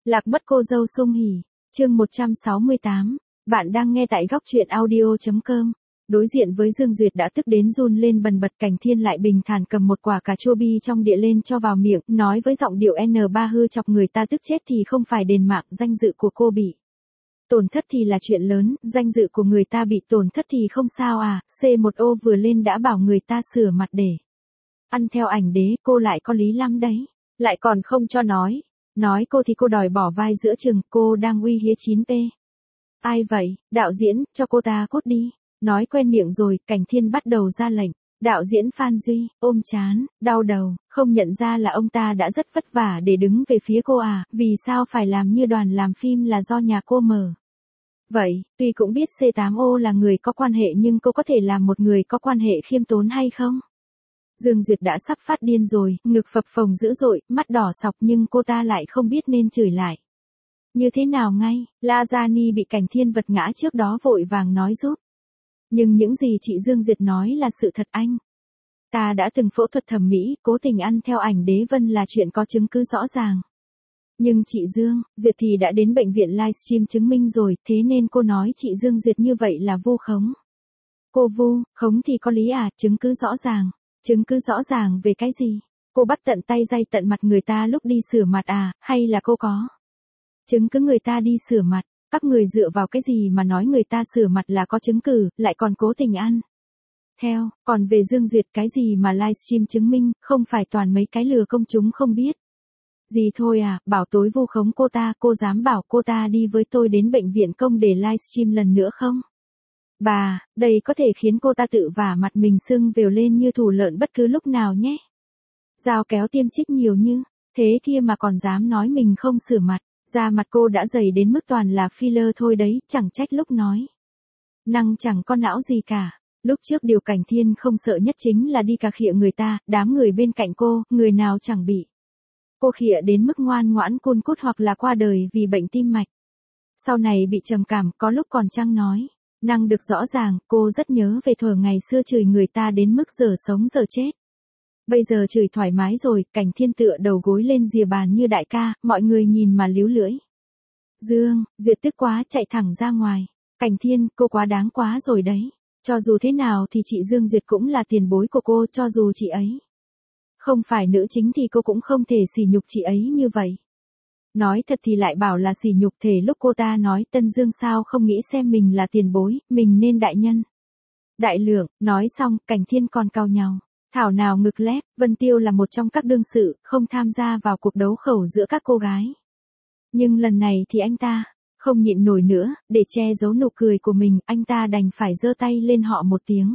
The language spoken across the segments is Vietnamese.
Lạc mất cô dâu Sung Hỉ, chương 168, bạn đang nghe tại góc truyện audio.com. Đối diện với Dương Duyệt đã tức đến run lên bần bật, Cảnh Thiên lại bình thản cầm một quả cà chua bi trong đĩa lên cho vào miệng, nói với giọng điệu N3 hư chọc người ta tức chết thì không phải đền mạng, danh dự của cô bị tổn thất thì là chuyện lớn, danh dự của người ta bị tổn thất thì không sao à, C1O vừa lên đã bảo người ta sửa mặt để ăn theo ảnh đế, cô lại có lý lắm đấy, lại còn không cho nói cô thì cô đòi bỏ vai giữa chừng, cô đang uy hiếp 9P. Ai vậy, đạo diễn, cho cô ta cút đi. Nói quen miệng rồi, Cảnh Thiên bắt đầu ra lệnh. Đạo diễn Phan Duy, ôm chán, đau đầu, không nhận ra là ông ta đã rất vất vả để đứng về phía cô à, vì sao phải làm như đoàn làm phim là do nhà cô mở. Vậy, tuy cũng biết C8O là người có quan hệ nhưng cô có thể làm một người có quan hệ khiêm tốn hay không? Dương Duyệt đã sắp phát điên rồi, ngực phập phồng dữ dội, mắt đỏ sọc nhưng cô ta lại không biết nên chửi lại như thế nào ngay. Lajani bị Cảnh Thiên vật ngã trước đó vội vàng nói giúp. Nhưng những gì chị Dương Duyệt nói là sự thật anh. Ta đã từng phẫu thuật thẩm mỹ, cố tình ăn theo ảnh đế vân là chuyện có chứng cứ rõ ràng. Nhưng chị Dương Duyệt thì đã đến bệnh viện livestream chứng minh rồi, thế nên cô nói chị Dương Duyệt như vậy là vu khống. Cô vu khống thì có lý à, chứng cứ rõ ràng. Chứng cứ rõ ràng về cái gì? Cô bắt tận tay day tận mặt người ta lúc đi sửa mặt à, hay là cô có chứng cứ người ta đi sửa mặt? Các người dựa vào cái gì mà nói người ta sửa mặt là có chứng cứ, lại còn cố tình ăn theo, còn về Dương Duyệt cái gì mà livestream chứng minh, không phải toàn mấy cái lừa công chúng không biết gì thôi à, bảo tối vu khống cô ta, cô dám bảo cô ta đi với tôi đến bệnh viện công để livestream lần nữa không? Bà, đây có thể khiến cô ta tự vả mặt mình sưng vèo lên như thù lợn bất cứ lúc nào nhé. Dao kéo tiêm chích nhiều như thế kia mà còn dám nói mình không sửa mặt. Da mặt cô đã dày đến mức toàn là filler thôi đấy, chẳng trách lúc nói năng chẳng có não gì cả. Lúc trước điều Cảnh Thiên không sợ nhất chính là đi cà khịa người ta, đám người bên cạnh cô, người nào chẳng bị cô khịa đến mức ngoan ngoãn cun cút hoặc là qua đời vì bệnh tim mạch. Sau này bị trầm cảm, có lúc còn chăng nói năng được rõ ràng, cô rất nhớ về thuở ngày xưa chửi người ta đến mức giờ sống giờ chết. Bây giờ chửi thoải mái rồi, Cảnh Thiên tựa đầu gối lên rìa bàn như đại ca, mọi người nhìn mà líu lưỡi. Dương Duyệt tức quá chạy thẳng ra ngoài. Cảnh Thiên, cô quá đáng quá rồi đấy. Cho dù thế nào thì chị Dương Duyệt cũng là tiền bối của cô, cho dù chị ấy không phải nữ chính thì cô cũng không thể sỉ nhục chị ấy như vậy. Nói thật thì lại bảo là sỉ nhục, thể lúc cô ta nói Tân Dương sao không nghĩ xem mình là tiền bối, mình nên đại nhân đại lượng, nói xong, Cảnh Thiên còn cau nhàu. Thảo nào ngực lép, Vân Tiêu là một trong các đương sự, không tham gia vào cuộc đấu khẩu giữa các cô gái. Nhưng lần này thì anh ta không nhịn nổi nữa, để che giấu nụ cười của mình, anh ta đành phải giơ tay lên họ một tiếng.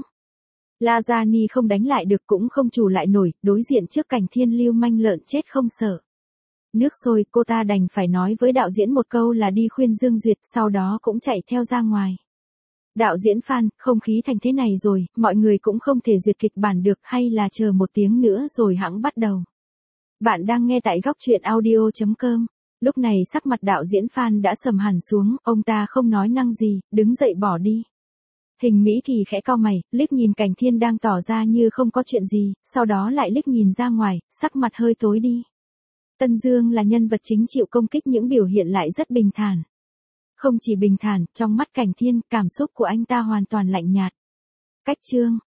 Lajani không đánh lại được cũng không chủ lại nổi, đối diện trước Cảnh Thiên lưu manh lợn chết không sợ nước sôi, cô ta đành phải nói với đạo diễn một câu là đi khuyên Dương Duyệt, sau đó cũng chạy theo ra ngoài. Đạo diễn Phan, không khí thành thế này rồi, mọi người cũng không thể duyệt kịch bản được, hay là chờ một tiếng nữa rồi hẵng bắt đầu. Bạn đang nghe tại góc truyện audio.com. Lúc này sắc mặt đạo diễn Phan đã sầm hẳn xuống, ông ta không nói năng gì, đứng dậy bỏ đi. Hình Mỹ Kỳ khẽ cau mày, liếc nhìn Cảnh Thiên đang tỏ ra như không có chuyện gì, sau đó lại liếc nhìn ra ngoài, sắc mặt hơi tối đi. Tân Dương là nhân vật chính chịu công kích những biểu hiện lại rất bình thản. Không chỉ bình thản, trong mắt Cảnh Thiên, cảm xúc của anh ta hoàn toàn lạnh nhạt. Cách chương,